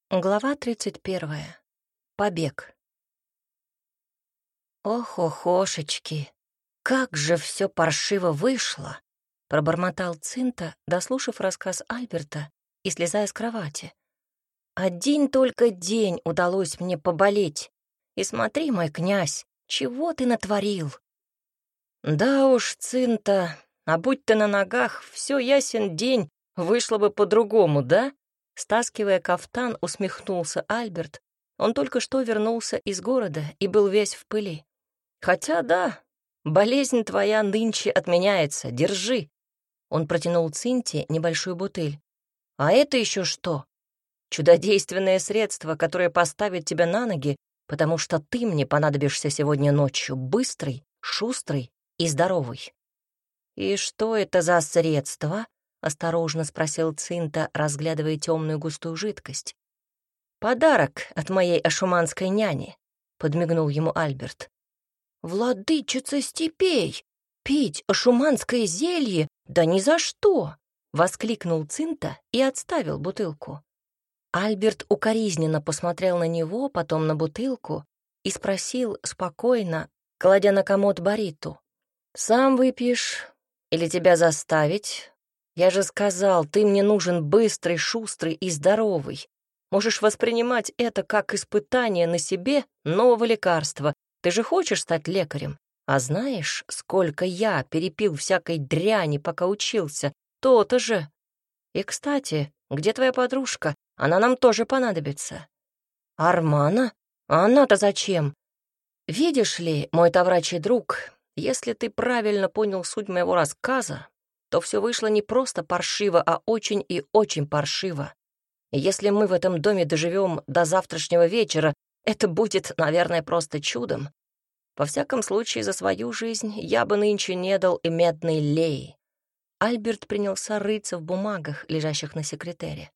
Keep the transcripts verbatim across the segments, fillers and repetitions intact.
Глава тридцать первая. Побег. «Ох-охошечки, как же все паршиво вышло!» — пробормотал Цинта, дослушав рассказ Альберта и слезая с кровати. «Один только день удалось мне поболеть. И смотри, мой князь, чего ты натворил?» «Да уж, Цинта, а будь ты на ногах, все ясен день, вышло бы по-другому, да?» Стаскивая кафтан, усмехнулся Альберт. Он только что вернулся из города и был весь в пыли. «Хотя да, болезнь твоя нынче отменяется, держи». Он протянул Цинте небольшую бутыль. «А это еще что?» «Чудодейственное средство, которое поставит тебя на ноги, потому что ты мне понадобишься сегодня ночью, быстрый, шустрый и здоровый». «И что это за средство?» — осторожно спросил Цинта, разглядывая темную густую жидкость. «Подарок от моей ашуманской няни», — подмигнул ему Альберт. «Владычица степей! Пить ашуманское зелье? Да ни за что!» — воскликнул Цинта и отставил бутылку. Альберт укоризненно посмотрел на него, потом на бутылку и спросил спокойно, кладя на комод бариту. «Сам выпьешь или тебя заставить? Я же сказал, ты мне нужен быстрый, шустрый и здоровый. Можешь воспринимать это как испытание на себе нового лекарства. Ты же хочешь стать лекарем? А знаешь, сколько я перепил всякой дряни, пока учился? То-то же. И, кстати, где твоя подружка? Она нам тоже понадобится». «Армана? А она-то зачем?» «Видишь ли, мой товарищий друг, если ты правильно понял суть моего рассказа, то все вышло не просто паршиво, а очень и очень паршиво. И если мы в этом доме доживем до завтрашнего вечера, это будет, наверное, просто чудом. Во всяком случае, за свою жизнь я бы нынче не дал и медной леи». Альберт принялся рыться в бумагах, лежащих на секретере.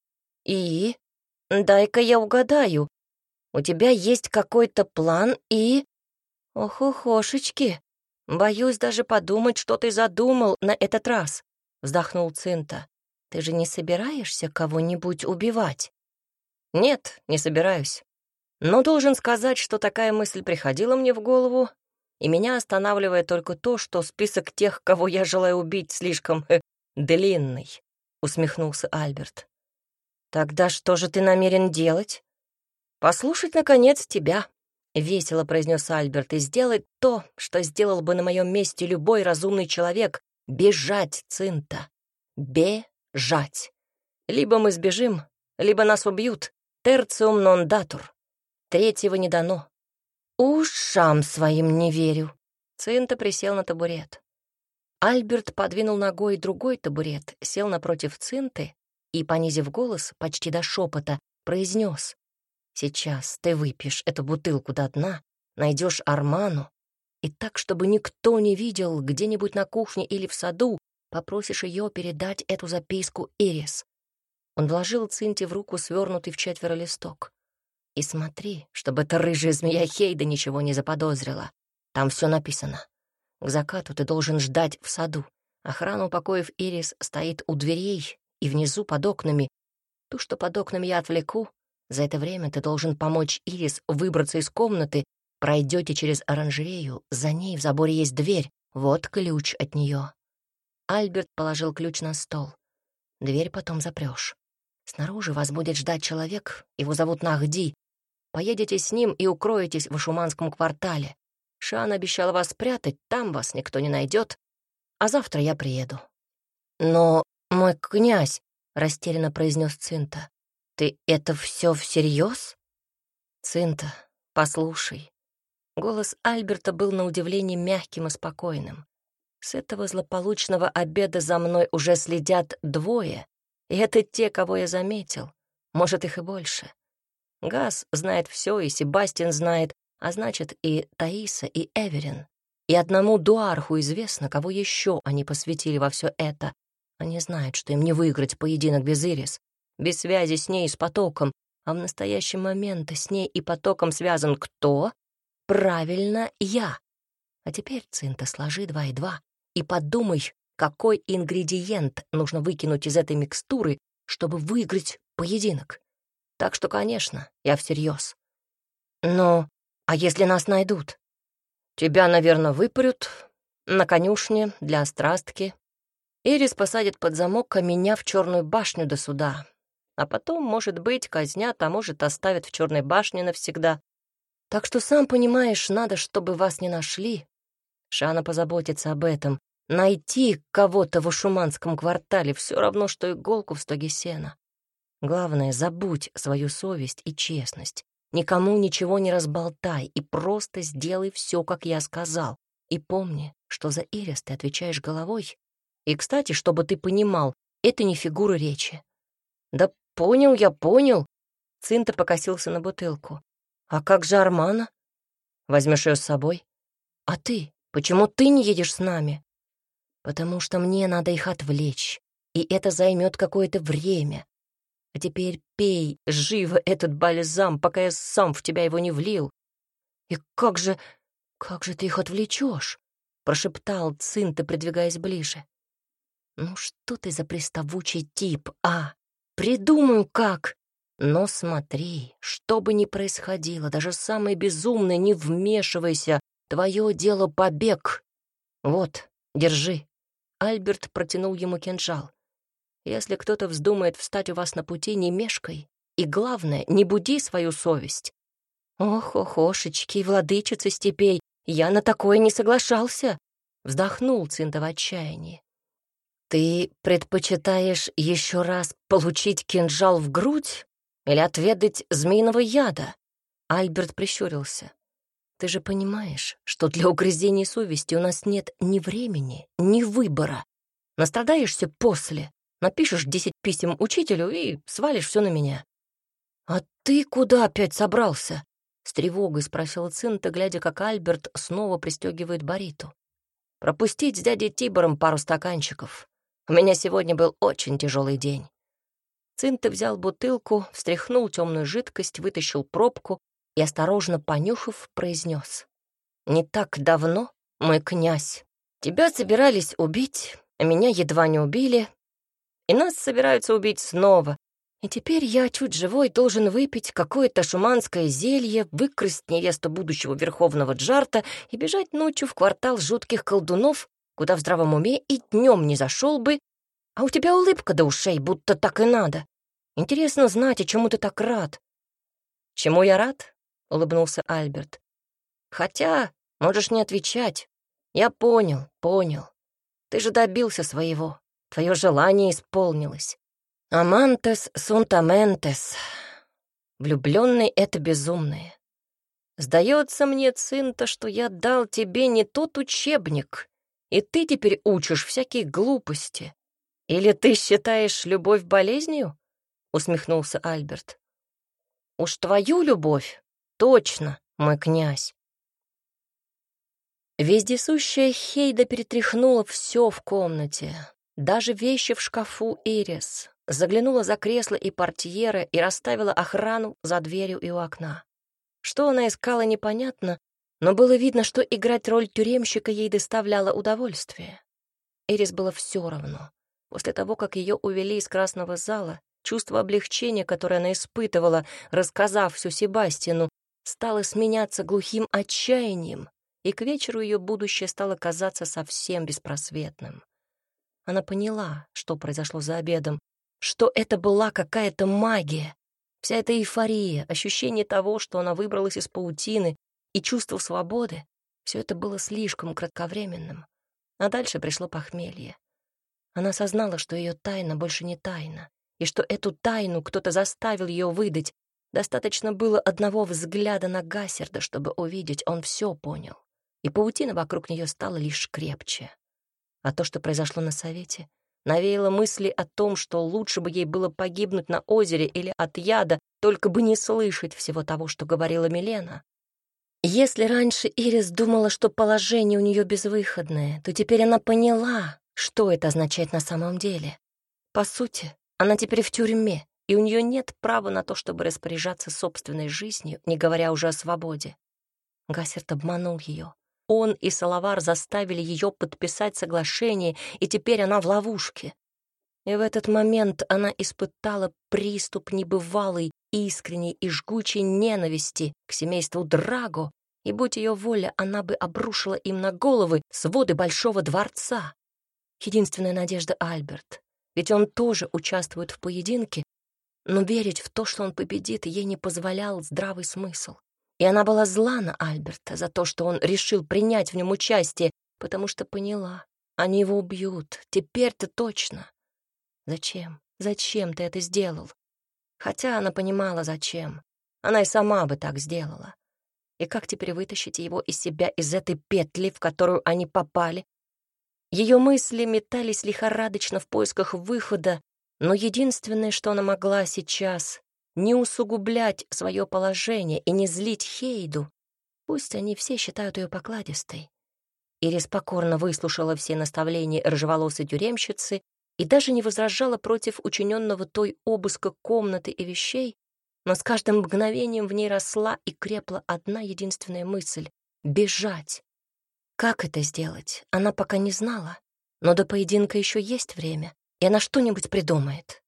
«И? Дай-ка я угадаю. У тебя есть какой-то план и...» «Ох-охошечки, боюсь даже подумать, что ты задумал на этот раз», — вздохнул Цинта. «Ты же не собираешься кого-нибудь убивать?» «Нет, не собираюсь. Но должен сказать, что такая мысль приходила мне в голову, и меня останавливает только то, что список тех, кого я желаю убить, слишком э, длинный», — усмехнулся Альберт. «Тогда что же ты намерен делать?» «Послушать, наконец, тебя», — весело произнес Альберт, «и сделать то, что сделал бы на моем месте любой разумный человек — бежать, Цинта. Бежать. Либо мы сбежим, либо нас убьют. Терциум нон датур. Третьего не дано». «Ушам своим не верю». Цинта присел на табурет. Альберт подвинул ногой другой табурет, сел напротив Цинты и, понизив голос почти до шепота, произнес: «Сейчас ты выпьешь эту бутылку до дна, найдешь Арману, и так, чтобы никто не видел, где-нибудь на кухне или в саду, попросишь ее передать эту записку Ирис». Он вложил Цинте в руку свернутый в четверо листок. «И смотри, чтобы эта рыжая змея Хейда ничего не заподозрила. Там все написано. К закату ты должен ждать в саду. Охрана у покоев Ирис стоит у дверей и внизу под окнами. Ту, что под окнами, я отвлеку. За это время ты должен помочь Ирис выбраться из комнаты. Пройдете через оранжерею, за ней в заборе есть дверь. Вот ключ от нее». Альберт положил ключ на стол. «Дверь потом запрешь. Снаружи вас будет ждать человек, его зовут Нахди. Поедете с ним и укроетесь в Ашуманском квартале. Шан обещала вас спрятать, там вас никто не найдет, а завтра я приеду». «Но, мой князь», — растерянно произнес Цинта, — «ты это все всерьез?» «Цинта, послушай». Голос Альберта был на удивление мягким и спокойным. «С этого злополучного обеда за мной уже следят двое, и это те, кого я заметил. Может, их и больше. Газ знает все, и Себастьян знает, а значит, и Таиса, и Эверин. И одному Дуарху известно, кого еще они посвятили во все это. Они знают, что им не выиграть поединок без Ирис, без связи с ней и с потоком, а в настоящий момент с ней и потоком связан кто? Правильно, я. А теперь, Цинта, сложи два и два и подумай, какой ингредиент нужно выкинуть из этой микстуры, чтобы выиграть поединок. Так что, конечно, я всерьез. Но, а если нас найдут? Тебя, наверное, выпарют на конюшне для острастки. Ирис посадит под замок, а меня в Черную башню до суда. А потом, может быть, казнят, а может, оставят в Черной башне навсегда. Так что, сам понимаешь, надо, чтобы вас не нашли. Шана позаботится об этом. Найти кого-то в Ушуманском квартале все равно, что иголку в стоге сена. Главное, забудь свою совесть и честность. Никому ничего не разболтай и просто сделай все, как я сказал. И помни, что за Ирис ты отвечаешь головой. И, кстати, чтобы ты понимал, это не фигура речи. Да понял я, понял. Цинта покосился на бутылку. А как же Армана? Возьмешь ее с собой? А ты? Почему ты не едешь с нами? Потому что мне надо их отвлечь, и это займет какое-то время. А теперь пей живо этот бальзам, пока я сам в тебя его не влил. И как же, как же ты их отвлечешь? Прошептал Цинта, придвигаясь ближе. Ну что ты за приставучий тип, а? Придумаю как. Но смотри, что бы ни происходило, даже самое безумное, не вмешивайся. Твое дело побег. Вот, держи. Альберт протянул ему кинжал. Если кто-то вздумает встать у вас на пути, не мешкай. И главное, не буди свою совесть. Ох, охошечки, владычица степей, я на такое не соглашался. Вздохнул Цинта в отчаянии. Ты предпочитаешь еще раз получить кинжал в грудь или отведать змеиного яда? Альберт прищурился. Ты же понимаешь, что для угрызений совести у нас нет ни времени, ни выбора. Настрадаешься после, напишешь десять писем учителю и свалишь все на меня. «А ты куда опять собрался?» — с тревогой спросила Цинта, глядя, как Альберт снова пристегивает бариту. «Пропустить с дядей Тибором пару стаканчиков. У меня сегодня был очень тяжелый день». Цинта взял бутылку, встряхнул темную жидкость, вытащил пробку и, осторожно понюхав, произнес. «Не так давно, мой князь, тебя собирались убить, а меня едва не убили, и нас собираются убить снова. И теперь я, чуть живой, должен выпить какое-то шуманское зелье, выкрасть невесту будущего верховного Джарта и бежать ночью в квартал жутких колдунов, куда в здравом уме и днем не зашел бы, а у тебя улыбка до ушей, будто так и надо. Интересно знать, и чему ты так рад». «Чему я рад?» — улыбнулся Альберт. «Хотя можешь не отвечать. Я понял, понял. Ты же добился своего. Твое желание исполнилось. Амантес сунтаментес. Влюбленный — это безумные. Сдается мне, Цинта, что я дал тебе не тот учебник, и ты теперь учишь всякие глупости. Или ты считаешь любовь болезнью?» — усмехнулся Альберт. «Уж твою любовь точно, мой князь». Вездесущая Хейда перетряхнула все в комнате, даже вещи в шкафу Ирис, заглянула за кресло и портьеры и расставила охрану за дверью и у окна. Что она искала, непонятно, но было видно, что играть роль тюремщика ей доставляло удовольствие. Ирис было все равно. После того, как ее увели из красного зала, чувство облегчения, которое она испытывала, рассказав все Себастьяну, стало сменяться глухим отчаянием, и к вечеру ее будущее стало казаться совсем беспросветным. Она поняла, что произошло за обедом, что это была какая-то магия. Вся эта эйфория, ощущение того, что она выбралась из паутины, и чувство свободы — все это было слишком кратковременным. А дальше пришло похмелье. Она осознала, что ее тайна больше не тайна, и что эту тайну кто-то заставил ее выдать. Достаточно было одного взгляда на Гассерда, чтобы увидеть, он все понял. И паутина вокруг нее стала лишь крепче. А то, что произошло на совете, навеяло мысли о том, что лучше бы ей было погибнуть на озере или от яда, только бы не слышать всего того, что говорила Милена. Если раньше Ирис думала, что положение у нее безвыходное, то теперь она поняла, что это означает на самом деле. По сути, она теперь в тюрьме, и у нее нет права на то, чтобы распоряжаться собственной жизнью, не говоря уже о свободе. Гассерд обманул ее. Он и Салавар заставили ее подписать соглашение, и теперь она в ловушке. И в этот момент она испытала приступ небывалой, искренней и жгучей ненависти к семейству Драго, и, будь ее воля, она бы обрушила им на головы своды большого дворца. Единственная надежда — Альберт, ведь он тоже участвует в поединке, но верить в то, что он победит, ей не позволял здравый смысл. И она была зла на Альберта за то, что он решил принять в нем участие, потому что поняла, они его убьют, теперь-то точно. Зачем? Зачем ты это сделал? Хотя она понимала, зачем. Она и сама бы так сделала. И как теперь вытащить его из себя, из этой петли, в которую они попали? Ее мысли метались лихорадочно в поисках выхода, но единственное, что она могла сейчас, не усугублять свое положение и не злить Хейду. Пусть они все считают ее покладистой. Ирис покорно выслушала все наставления рыжеволосой тюремщицы и даже не возражала против учиненного той обыска комнаты и вещей, но с каждым мгновением в ней росла и крепла одна единственная мысль — бежать. Как это сделать, она пока не знала, но до поединка еще есть время, и она что-нибудь придумает.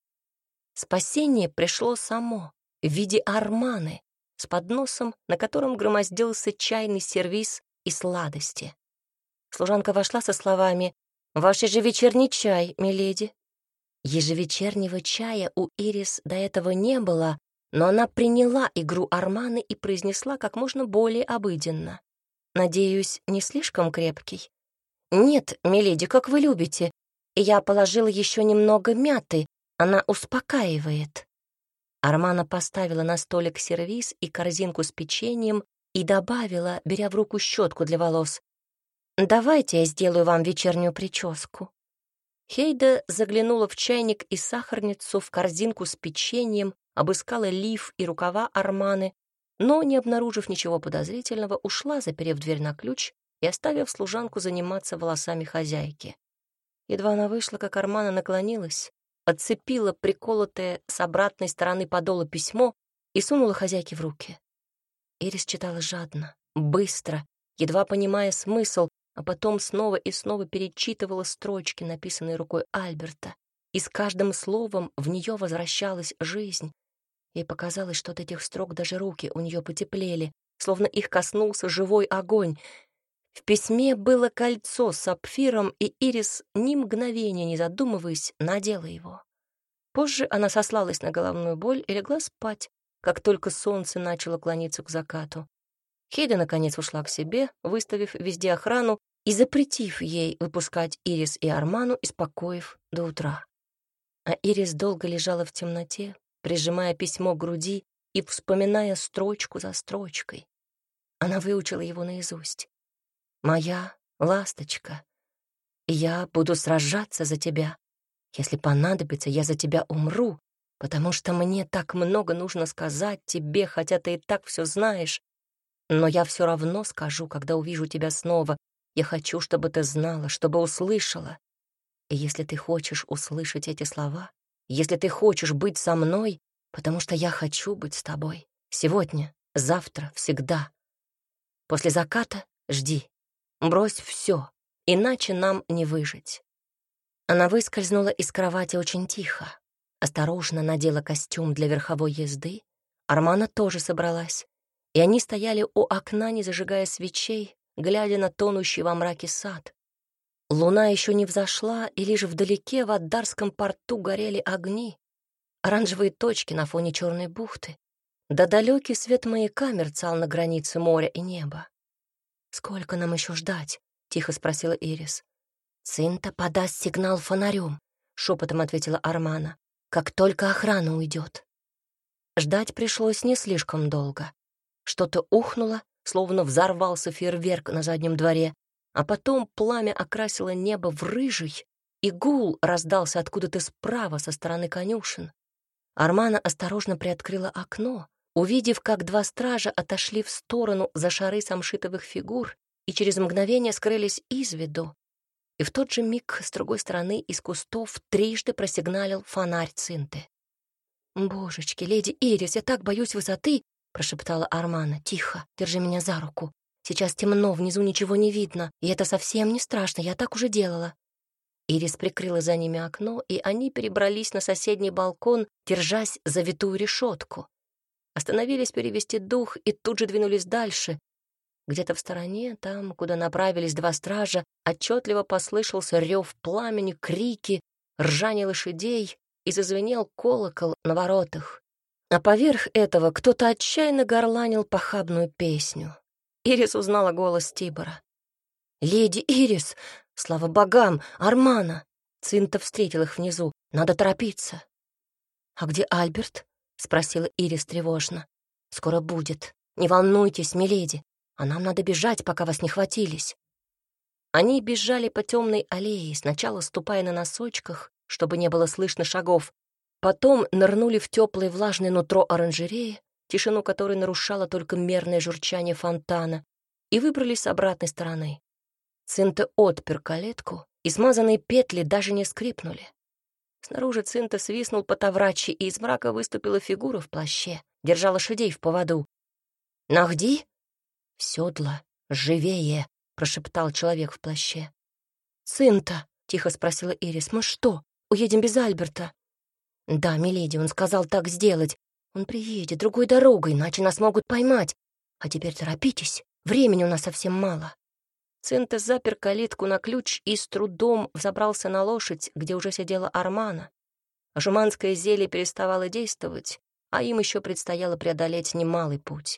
Спасение пришло само, в виде Арманы, с подносом, на котором громоздился чайный сервиз и сладости. Служанка вошла со словами: «Ваш ежевечерний чай, миледи». Ежевечернего чая у Ирис до этого не было, но она приняла игру Арманы и произнесла как можно более обыденно: «Надеюсь, не слишком крепкий?» «Нет, миледи, как вы любите. И я положила еще немного мяты, она успокаивает». Армана поставила на столик сервиз и корзинку с печеньем и добавила, беря в руку щетку для волос: «Давайте я сделаю вам вечернюю прическу». Хейда заглянула в чайник и сахарницу, в корзинку с печеньем, обыскала лиф и рукава Арманы, но, не обнаружив ничего подозрительного, ушла, заперев дверь на ключ и оставив служанку заниматься волосами хозяйки. Едва она вышла, как Армана наклонилась, отцепила приколотое с обратной стороны подола письмо и сунула хозяйке в руки. Ирис читала жадно, быстро, едва понимая смысл, а потом снова и снова перечитывала строчки, написанные рукой Альберта, и с каждым словом в нее возвращалась жизнь. Ей показалось, что от этих строк даже руки у нее потеплели, словно их коснулся живой огонь. В письме было кольцо с сапфиром, и Ирис, ни мгновения не задумываясь, надела его. Позже она сослалась на головную боль и легла спать, как только солнце начало клониться к закату. Хейда, наконец, ушла к себе, выставив везде охрану и запретив ей выпускать Ирис и Арману из покоев до утра. А Ирис долго лежала в темноте, прижимая письмо к груди и вспоминая строчку за строчкой. Она выучила его наизусть. «Моя ласточка, я буду сражаться за тебя. Если понадобится, я за тебя умру, потому что мне так много нужно сказать тебе, хотя ты и так все знаешь. Но я все равно скажу, когда увижу тебя снова. Я хочу, чтобы ты знала, чтобы услышала. И если ты хочешь услышать эти слова, если ты хочешь быть со мной, потому что я хочу быть с тобой, сегодня, завтра, всегда. После заката жди, брось все, иначе нам не выжить». Она выскользнула из кровати очень тихо, осторожно надела костюм для верховой езды. Армана тоже собралась, и они стояли у окна, не зажигая свечей, глядя на тонущий во мраке сад. Луна еще не взошла, и лишь вдалеке в Аддарском порту горели огни, оранжевые точки на фоне черной бухты. Да далекий свет маяка мерцал на границе моря и неба. «Сколько нам еще ждать?» — тихо спросила Ирис. «Цинта подаст сигнал фонарем», — шепотом ответила Армана, «как только охрана уйдет». Ждать пришлось не слишком долго. Что-то ухнуло, словно взорвался фейерверк на заднем дворе, а потом пламя окрасило небо в рыжий, и гул раздался откуда-то справа со стороны конюшен. Армана осторожно приоткрыла окно, увидев, как два стража отошли в сторону за шары самшитовых фигур и через мгновение скрылись из виду. И в тот же миг с другой стороны из кустов трижды просигналил фонарь Цинты. «Божечки, леди Ирис, я так боюсь высоты!» — прошептала Армана. «Тихо, держи меня за руку. Сейчас темно, внизу ничего не видно, и это совсем не страшно, я так уже делала». Ирис прикрыла за ними окно, и они перебрались на соседний балкон, держась за витую решетку. остановились перевести дух и тут же двинулись дальше. Где-то в стороне, там, куда направились два стража, отчетливо послышался рев пламени, крики, ржание лошадей и зазвенел колокол на воротах. А поверх этого кто-то отчаянно горланил похабную песню. Ирис узнала голос Тибора. «Леди Ирис! Слава богам! Армана!» Цинта встретил их внизу. «Надо торопиться!» «А где Альберт?» — спросила Ирис тревожно. «Скоро будет. Не волнуйтесь, миледи. А нам надо бежать, пока вас не хватились». Они бежали по темной аллее, сначала ступая на носочках, чтобы не было слышно шагов, потом нырнули в теплое влажное нутро оранжереи, тишину которой нарушало только мерное журчание фонтана, и выбрались с обратной стороны. Цинта отпер калитку, и смазанные петли даже не скрипнули. Снаружи Цинта свистнул по таврачи, и из мрака выступила фигура в плаще, держа лошадей в поводу. «Нахди?» «Седла, живее!» — прошептал человек в плаще. «Цинта», — тихо спросила Ирис, — «мы что, уедем без Альберта?» «Да, миледи, он сказал так сделать. Он приедет другой дорогой, иначе нас могут поймать. А теперь торопитесь, времени у нас совсем мало». Цинта запер калитку на ключ и с трудом взобрался на лошадь, где уже сидела Армана. Жуманское зелье переставало действовать, а им еще предстояло преодолеть немалый путь.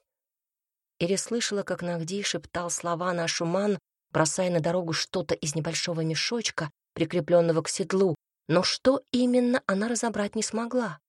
Ирис слышала, как Нахди шептал слова на шуман, бросая на дорогу что-то из небольшого мешочка, прикрепленного к седлу, но что именно, она разобрать не смогла.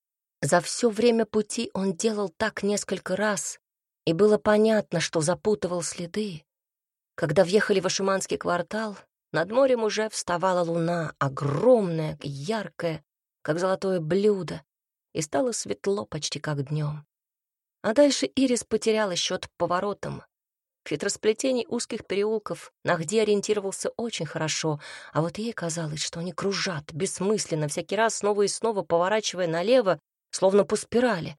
За все время пути он делал так несколько раз, и было понятно, что запутывал следы. Когда въехали в Ашуманский квартал, над морем уже вставала луна, огромная, яркая, как золотое блюдо, и стало светло почти как днем. А дальше Ирис потеряла счет поворотам. В хитросплетении узких переулков Нахди ориентировался очень хорошо, а вот ей казалось, что они кружат, бессмысленно, всякий раз снова и снова поворачивая налево, словно по спирали.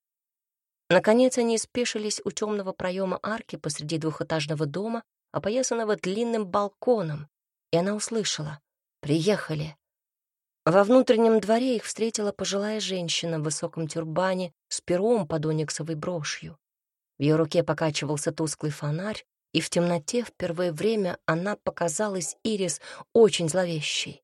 Наконец они спешились у темного проема арки посреди двухэтажного дома, опоясанного длинным балконом, и она услышала: «Приехали». Во внутреннем дворе их встретила пожилая женщина в высоком тюрбане с пером под ониксовой брошью. В ее руке покачивался тусклый фонарь, и в темноте в первое время она показалась Ирис очень зловещей.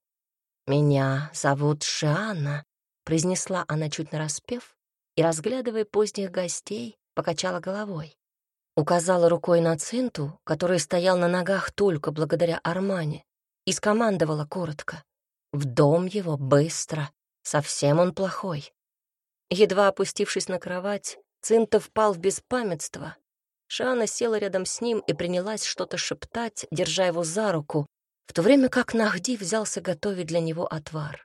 «Меня зовут Шианна», — произнесла она чуть нараспев, и, разглядывая поздних гостей, покачала головой. Указала рукой на Цинту, который стоял на ногах только благодаря Армане, и скомандовала коротко: «В дом его быстро, совсем он плохой». Едва опустившись на кровать, Цинта впал в беспамятство. Шианна села рядом с ним и принялась что-то шептать, держа его за руку, в то время как Нахди взялся готовить для него отвар.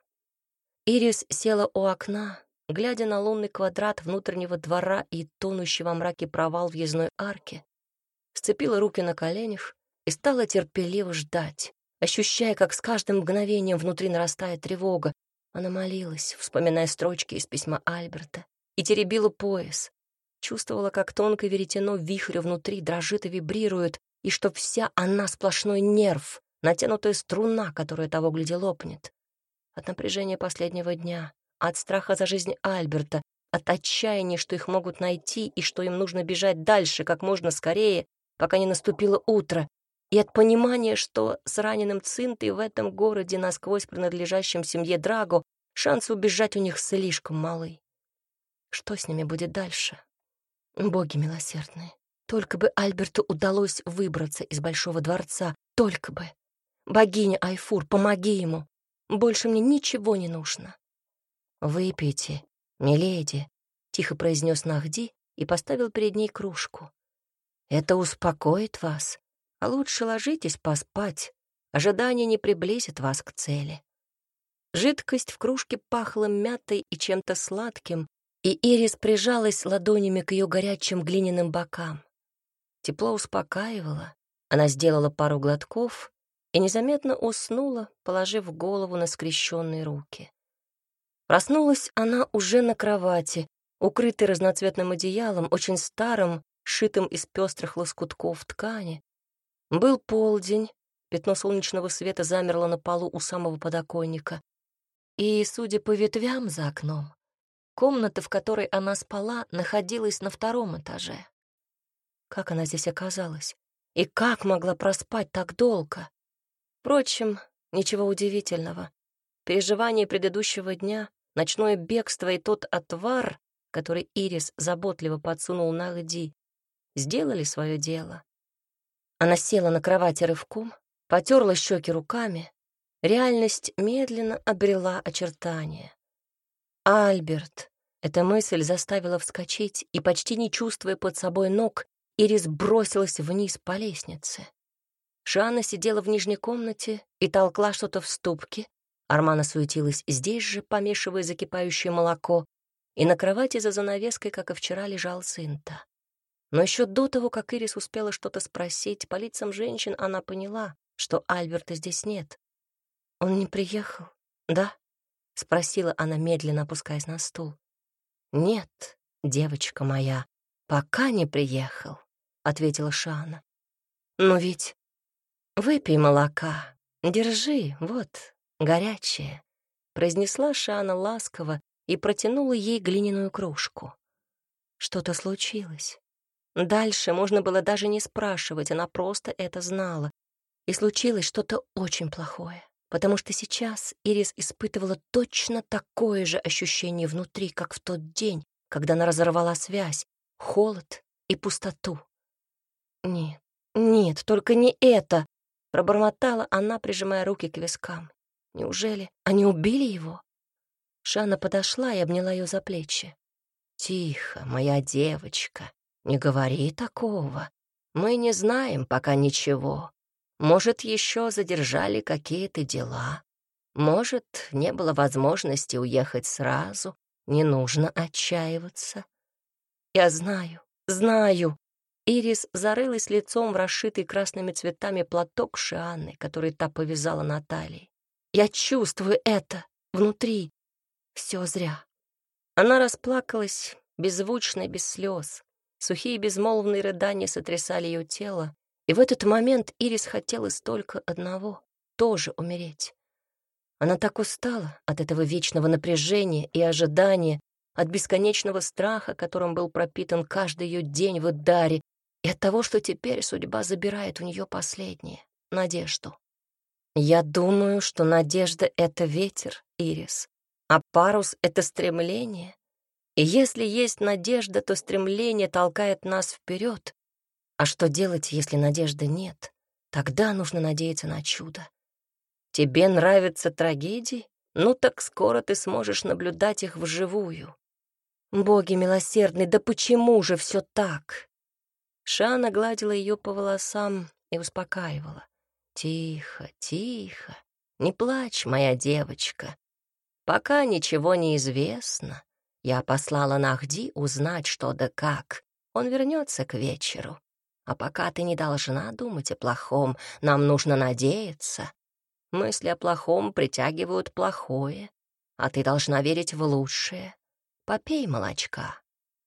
Ирис села у окна, глядя на лунный квадрат внутреннего двора и тонущий во мраке провал въездной арки, сцепила руки на коленях и стала терпеливо ждать, ощущая, как с каждым мгновением внутри нарастает тревога. Она молилась, вспоминая строчки из письма Альберта, и теребила пояс. Чувствовала, как тонкое веретено вихря внутри дрожит и вибрирует, и что вся она сплошной нерв, натянутая струна, которая того гляди лопнет. От напряжения последнего дня, от страха за жизнь Альберта, от отчаяния, что их могут найти и что им нужно бежать дальше как можно скорее, пока не наступило утро, и от понимания, что с раненым Цинтой в этом городе, насквозь принадлежащем семье Драго, шансы убежать у них слишком малы. Что с ними будет дальше? Боги милосердные, только бы Альберту удалось выбраться из Большого дворца, только бы. Богиня Айфур, помоги ему. Больше мне ничего не нужно. «Выпейте, миледи», — тихо произнес Нахди и поставил перед ней кружку. «Это успокоит вас, а лучше ложитесь поспать. Ожидание не приблизит вас к цели». Жидкость в кружке пахла мятой и чем-то сладким, и Ирис прижалась ладонями к ее горячим глиняным бокам. Тепло успокаивало, она сделала пару глотков и незаметно уснула, положив голову на скрещенные руки. Проснулась она уже на кровати, укрытой разноцветным одеялом, очень старым, сшитым из пестрых лоскутков ткани. Был полдень, пятно солнечного света замерло на полу у самого подоконника, и, судя по ветвям за окном, Комната, в которой она спала, находилась на втором этаже. Как она здесь оказалась? И как могла проспать так долго? Впрочем, ничего удивительного. Переживания предыдущего дня, ночное бегство и тот отвар, который Ирис заботливо подсунул Нахди, сделали свое дело. Она села на кровати рывком, потерла щеки руками. Реальность медленно обрела очертания. Альберт. Эта мысль заставила вскочить, и, почти не чувствуя под собой ног, Ирис бросилась вниз по лестнице. Шиана сидела в нижней комнате и толкла что-то в ступке. Армана суетилась здесь же, помешивая закипающее молоко, и на кровати за занавеской, как и вчера, лежал Цинта. Но еще до того, как Ирис успела что-то спросить, по лицам женщин она поняла, что Альберта здесь нет. «Он не приехал, да?» — спросила она, медленно опускаясь на стул. «Нет, девочка моя, пока не приехал», — ответила Шиана. «Но ведь выпей молока, держи, вот, горячее», — произнесла Шиана ласково и протянула ей глиняную кружку. Что-то случилось. Дальше можно было даже не спрашивать, она просто это знала. И случилось что-то очень плохое, потому что сейчас Ирис испытывала точно такое же ощущение внутри, как в тот день, когда она разорвала связь, холод и пустоту. «Нет, нет, только не это!» — пробормотала она, прижимая руки к вискам. «Неужели они убили его?» Шана подошла и обняла ее за плечи. «Тихо, моя девочка, не говори такого. Мы не знаем пока ничего. Может, еще задержали какие-то дела. Может, не было возможности уехать сразу. Не нужно отчаиваться». «Я знаю, знаю». Ирис зарылась лицом в расшитый красными цветами платок Шианы, который та повязала на талии. «Я чувствую это внутри. Все зря». Она расплакалась, беззвучно и без слез. Сухие безмолвные рыдания сотрясали ее тело, и в этот момент Ирис хотелось только одного — тоже умереть. Она так устала от этого вечного напряжения и ожидания, от бесконечного страха, которым был пропитан каждый ее день в Идаре, и от того, что теперь судьба забирает у нее последнее — надежду. «Я думаю, что надежда — это ветер, Ирис, а парус — это стремление. И если есть надежда, то стремление толкает нас вперед. А что делать, если надежды нет? Тогда нужно надеяться на чудо. Тебе нравятся трагедии? Ну так скоро ты сможешь наблюдать их вживую. Боги милосердны, да почему же все так?» Шана гладила ее по волосам и успокаивала. «Тихо, тихо, не плачь, моя девочка. Пока ничего не известно. Я послала Нахди узнать, что да как. Он вернется к вечеру. А пока ты не должна думать о плохом, нам нужно надеяться. Мысли о плохом притягивают плохое, а ты должна верить в лучшее. Попей молочка».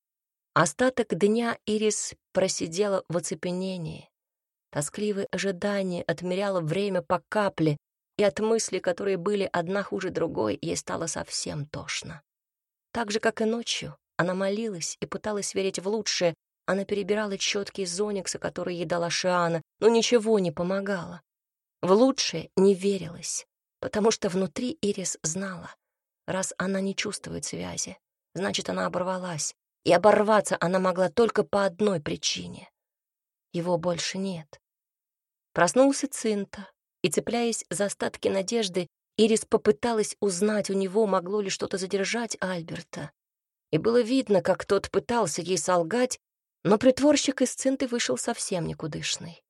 Остаток дня Ирис просидела в оцепенении. Тоскливое ожидание отмеряло время по капле, и от мыслей, которые были одна хуже другой, ей стало совсем тошно. Так же, как и ночью, она молилась и пыталась верить в лучшее. Она перебирала четкие зоникса, которые ей дала Шиана, но ничего не помогало. В лучшее не верилось, потому что внутри Ирис знала, раз она не чувствует связи, значит, она оборвалась, и оборваться она могла только по одной причине. Его больше нет. Проснулся Цинта, и, цепляясь за остатки надежды, Ирис попыталась узнать у него, могло ли что-то задержать Альберта. И было видно, как тот пытался ей солгать, но притворщик из Цинты вышел совсем никудышный.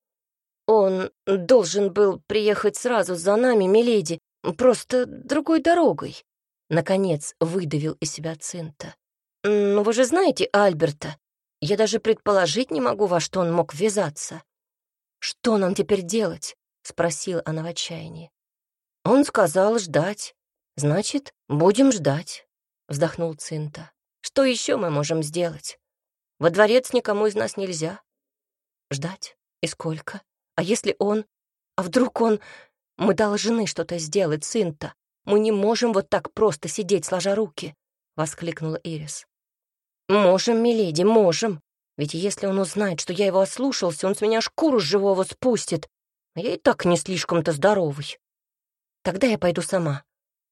«Он должен был приехать сразу за нами, миледи, просто другой дорогой», — наконец выдавил из себя Цинта. «Но вы же знаете Альберта. Я даже предположить не могу, во что он мог ввязаться». «Что нам теперь делать?» — спросила она в отчаянии. «Он сказал ждать. Значит, будем ждать», — вздохнул Цинта. «Что еще мы можем сделать? Во дворец никому из нас нельзя». «Ждать? И сколько? А если он... А вдруг он... Мы должны что-то сделать, Цинта. Мы не можем вот так просто сидеть, сложа руки», — воскликнула Ирис. «Можем, миледи, можем. Ведь если он узнает, что я его ослушался, он с меня шкуру с живого спустит. А я и так не слишком-то здоровый. Тогда я пойду сама».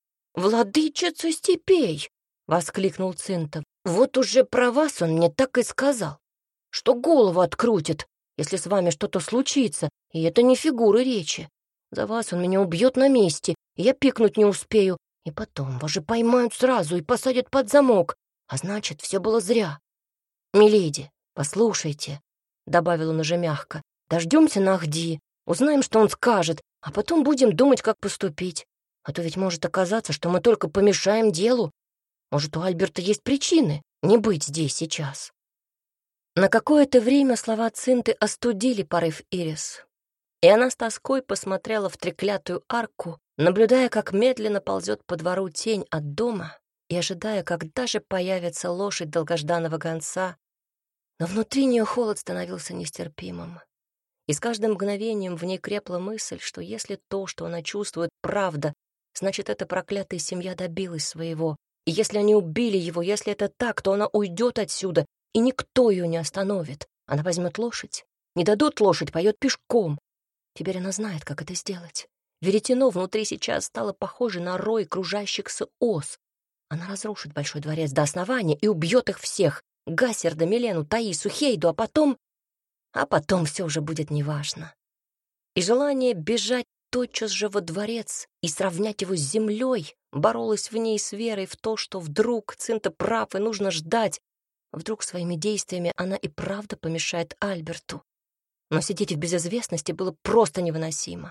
«Владычица степей!» — воскликнул Цинта. «Вот уже про вас он мне так и сказал, что голову открутит, если с вами что-то случится, и это не фигура речи. За вас он меня убьет на месте, и я пикнуть не успею, и потом вас же поймают сразу и посадят под замок, а значит, все было зря. Миледи, послушайте», — добавил он уже мягко, — «дождемся Нахди, узнаем, что он скажет, а потом будем думать, как поступить. А то ведь может оказаться, что мы только помешаем делу. Может, у Альберта есть причины не быть здесь сейчас». На какое-то время слова Цинты остудили порыв Ирис, и она с тоской посмотрела в треклятую арку, наблюдая, как медленно ползет по двору тень от дома и ожидая, когда же появится лошадь долгожданного гонца. Но внутри нее холод становился нестерпимым. И с каждым мгновением в ней крепла мысль, что если то, что она чувствует, правда, значит, эта проклятая семья добилась своего. И если они убили его, если это так, то она уйдет отсюда, и никто ее не остановит. Она возьмет лошадь. Не дадут лошадь, поет пешком. Теперь она знает, как это сделать. Веретено внутри сейчас стало похоже на рой кружащихся ос. Она разрушит большой дворец до основания и убьет их всех. Гассерда, Милену, Таису, Хейду, а потом... А потом все уже будет неважно. И желание бежать тотчас же во дворец и сравнять его с землей боролось в ней с верой в то, что вдруг Цинта прав и нужно ждать. Вдруг своими действиями она и правда помешает Альберту. Но сидеть в безызвестности было просто невыносимо.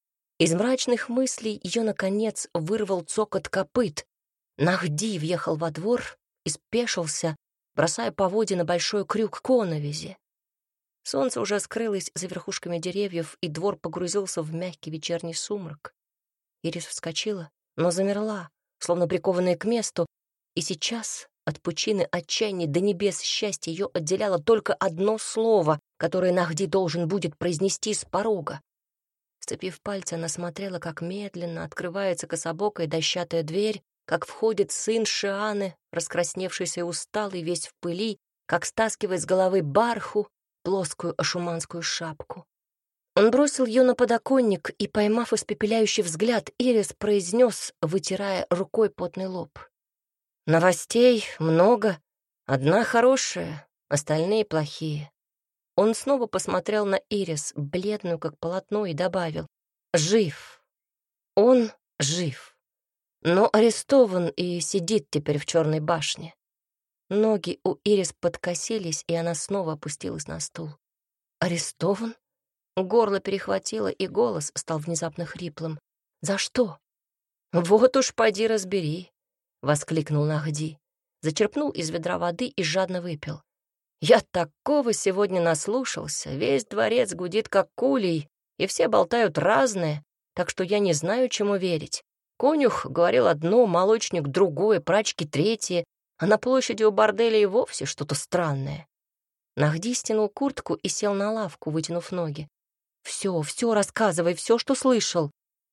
Из мрачных мыслей ее, наконец, вырвал цокот копыт. Нахди въехал во двор и спешился, бросая поводья на большой крюк коновизи. Солнце уже скрылось за верхушками деревьев, и двор погрузился в мягкий вечерний сумрак. Ирис вскочила, но замерла, словно прикованная к месту, и сейчас от пучины отчаяния до небес счастья ее отделяло только одно слово, которое Нахди должен будет произнести с порога. Сцепив пальцы, она смотрела, как медленно открывается кособокая дощатая дверь, как входит сын Шианы, раскрасневшийся и усталый, весь в пыли, как стаскивает с головы барху, плоскую ашуманскую шапку. Он бросил ее на подоконник и, поймав испепеляющий взгляд, Ирис произнес, вытирая рукой потный лоб: «Новостей много. Одна хорошая, остальные плохие». Он снова посмотрел на Ирис, бледную как полотно, и добавил: «Жив. Он жив. Но арестован и сидит теперь в Черной башне». Ноги у Ирис подкосились, и она снова опустилась на стул. «Арестован?» Горло перехватило, и голос стал внезапно хриплым. «За что?» «Вот уж поди разбери», — воскликнул Нахди. Зачерпнул из ведра воды и жадно выпил. «Я такого сегодня наслушался. Весь дворец гудит, как кулей, и все болтают разное, так что я не знаю, чему верить. Конюх говорил одно, молочник другое, прачки третье, а на площади у борделя и вовсе что-то странное». Нахди стянул куртку и сел на лавку, вытянув ноги. «Все, все, рассказывай, все, что слышал.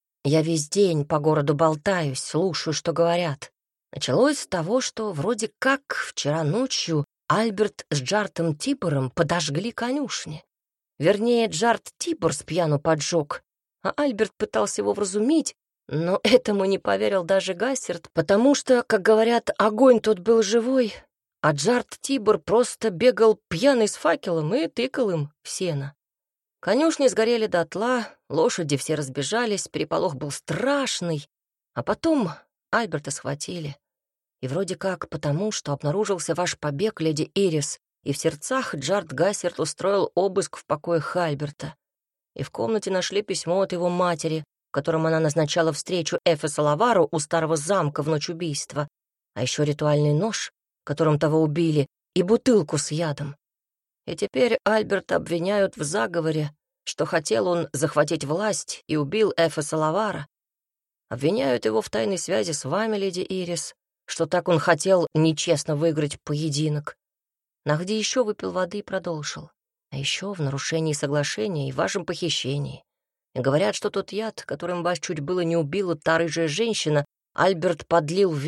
Я весь день по городу болтаюсь, слушаю, что говорят. Началось с того, что вроде как вчера ночью Альберт с Джартом Тибором подожгли конюшни. Вернее, Джарт Тибор с пьяну поджег, а Альберт пытался его вразумить, но этому не поверил даже Гассерд, потому что, как говорят, огонь тот был живой, а Джарт Тибор просто бегал пьяный с факелом и тыкал им в сено. Конюшни сгорели дотла, лошади все разбежались, переполох был страшный, а потом Альберта схватили. И вроде как потому, что обнаружился ваш побег, леди Ирис, и в сердцах Джарт Гассерд устроил обыск в покоях Альберта. И в комнате нашли письмо от его матери, в котором она назначала встречу Эфеса Лавару у старого замка в ночь убийства, а еще ритуальный нож, которым того убили, и бутылку с ядом. И теперь Альберта обвиняют в заговоре, что хотел он захватить власть и убил Эфеса Лавара. Обвиняют его в тайной связи с вами, леди Ирис, что так он хотел нечестно выиграть поединок. Нахди еще выпил воды и продолжил. А еще в нарушении соглашения и вашем похищении. И говорят, что тот яд, которым вас чуть было не убила та рыжая женщина, Альберт подлил в вино,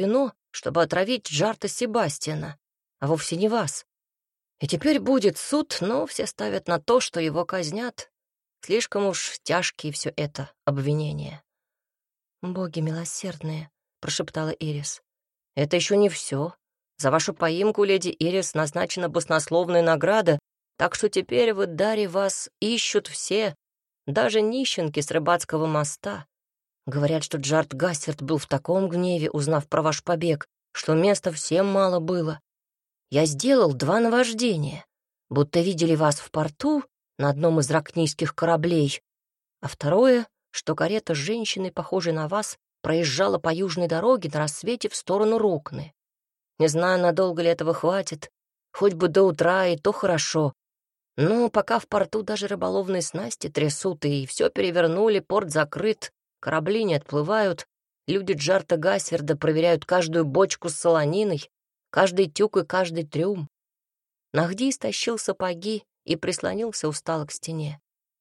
чтобы отравить Джарта Себастьяна, а вовсе не вас. И теперь будет суд, но все ставят на то, что его казнят. Слишком уж тяжкие все это обвинения. «Боги милосердные», — прошептала Ирис. «Это еще не все. За вашу поимку, леди Ирис, назначена баснословная награда, так что теперь в Идаре вас ищут все, даже нищенки с рыбацкого моста. Говорят, что Джарт Гассерт был в таком гневе, узнав про ваш побег, что места всем мало было. Я сделал два наваждения, будто видели вас в порту на одном из ракнийских кораблей, а второе, что карета с женщиной, похожей на вас, проезжала по южной дороге на рассвете в сторону Рокны. Не знаю, надолго ли этого хватит, хоть бы до утра, и то хорошо. Но пока в порту даже рыболовные снасти трясут, и все перевернули, порт закрыт, корабли не отплывают, люди Джарта Гассерда проверяют каждую бочку с солониной, каждый тюк и каждый трюм. Нахди стащил сапоги и прислонился устало к стене.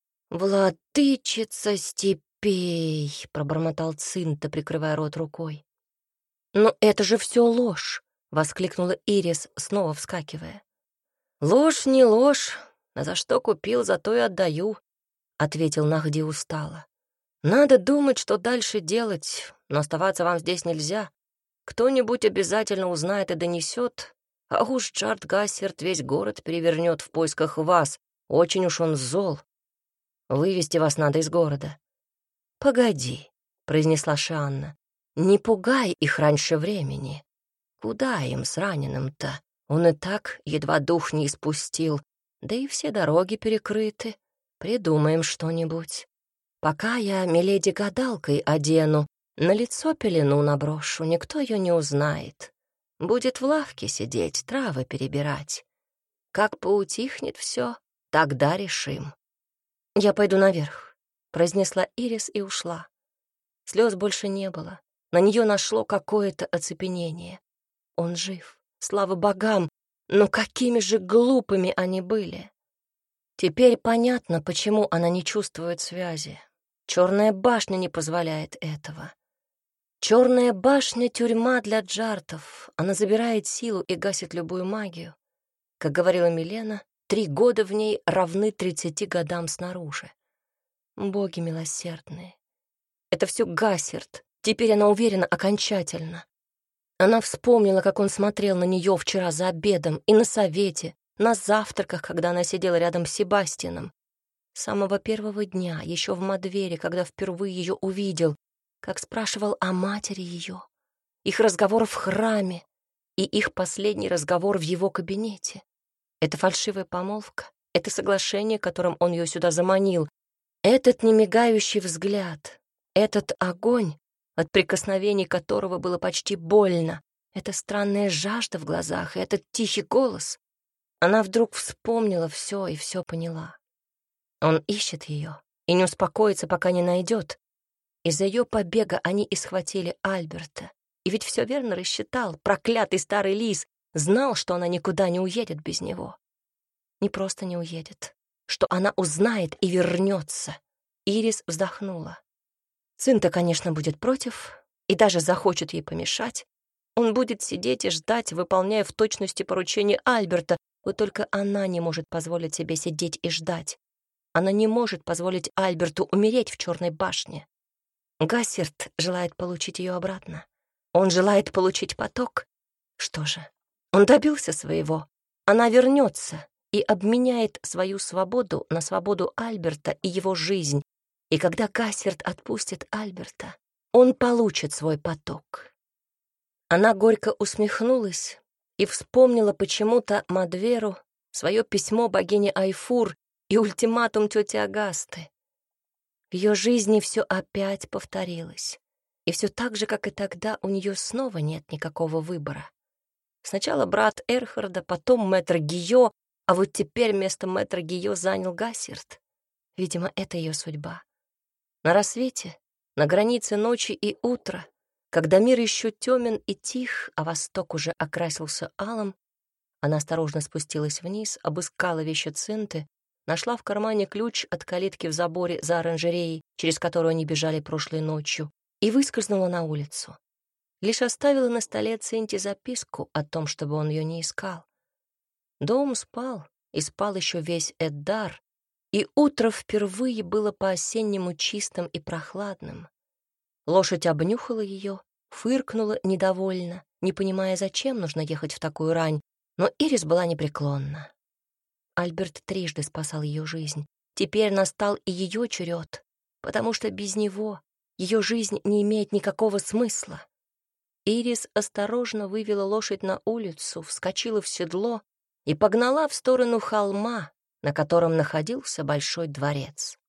«Владычица степей!» — пробормотал Цинта, прикрывая рот рукой. «Но это же все ложь!» — воскликнула Ирис, снова вскакивая. «Ложь не ложь, а за что купил, за то и отдаю», — ответил Нахди устало. «Надо думать, что дальше делать, но оставаться вам здесь нельзя. Кто-нибудь обязательно узнает и донесет, а уж Джарт Гассерт весь город перевернет в поисках вас. Очень уж он зол. Вывести вас надо из города». «Погоди», — произнесла Шианна, — «не пугай их раньше времени. Куда им с раненым-то? Он и так едва дух не испустил, да и все дороги перекрыты. Придумаем что-нибудь. Пока я миледи гадалкой одену, на лицо пелену наброшу, никто ее не узнает. Будет в лавке сидеть, травы перебирать. Как поутихнет все, тогда решим». «Я пойду наверх», — произнесла Ирис и ушла. Слез больше не было. На нее нашло какое-то оцепенение. Он жив, слава богам, но какими же глупыми они были. Теперь понятно, почему она не чувствует связи. Черная башня не позволяет этого. Черная башня — тюрьма для джартов. Она забирает силу и гасит любую магию. Как говорила Милена, три года в ней равны тридцати годам снаружи. Боги милосердные. Это все Гассерт. Теперь она уверена окончательно. Она вспомнила, как он смотрел на нее вчера за обедом и на совете, на завтраках, когда она сидела рядом с Себастьяном. С самого первого дня, еще в Мадвере, когда впервые ее увидел, как спрашивал о матери ее, их разговор в храме и их последний разговор в его кабинете. Это фальшивая помолвка, это соглашение, которым он ее сюда заманил, этот немигающий взгляд, этот огонь, от прикосновений которого было почти больно, эта странная жажда в глазах и этот тихий голос. Она вдруг вспомнила все и все поняла. Он ищет ее и не успокоится, пока не найдет. Из-за ее побега они и схватили Альберта. И ведь все верно рассчитал, проклятый старый лис, знал, что она никуда не уедет без него. Не просто не уедет, что она узнает и вернется. Ирис вздохнула. Цинта, конечно, будет против и даже захочет ей помешать. Он будет сидеть и ждать, выполняя в точности поручения Альберта, вот только она не может позволить себе сидеть и ждать. Она не может позволить Альберту умереть в Черной башне. Гассерт желает получить ее обратно. Он желает получить поток. Что же, он добился своего. Она вернется и обменяет свою свободу на свободу Альберта и его жизнь. И когда Гассерт отпустит Альберта, он получит свой поток. Она горько усмехнулась и вспомнила почему-то Мадверу, свое письмо богине Айфур и ультиматум тети Агасты. В ее жизни все опять повторилось. И все так же, как и тогда, у нее снова нет никакого выбора. Сначала брат Эрхарда, потом мэтр Гийо, а вот теперь место мэтра Гийо занял Гассерт. Видимо, это ее судьба. На рассвете, на границе ночи и утра, когда мир еще темен и тих, а восток уже окрасился алым, она осторожно спустилась вниз, обыскала вещи Цинты, нашла в кармане ключ от калитки в заборе за оранжереей, через которую они бежали прошлой ночью, и выскользнула на улицу. лишь оставила на столе Цинти записку о том, чтобы он ее не искал. Дом спал, и спал еще весь Эддар, и утро впервые было по-осеннему чистым и прохладным. Лошадь обнюхала ее, фыркнула недовольно, не понимая, зачем нужно ехать в такую рань, но Ирис была непреклонна. Альберт трижды спасал ее жизнь. Теперь настал и ее черед, потому что без него ее жизнь не имеет никакого смысла. Ирис осторожно вывела лошадь на улицу, вскочила в седло и погнала в сторону холма, на котором находился большой дворец.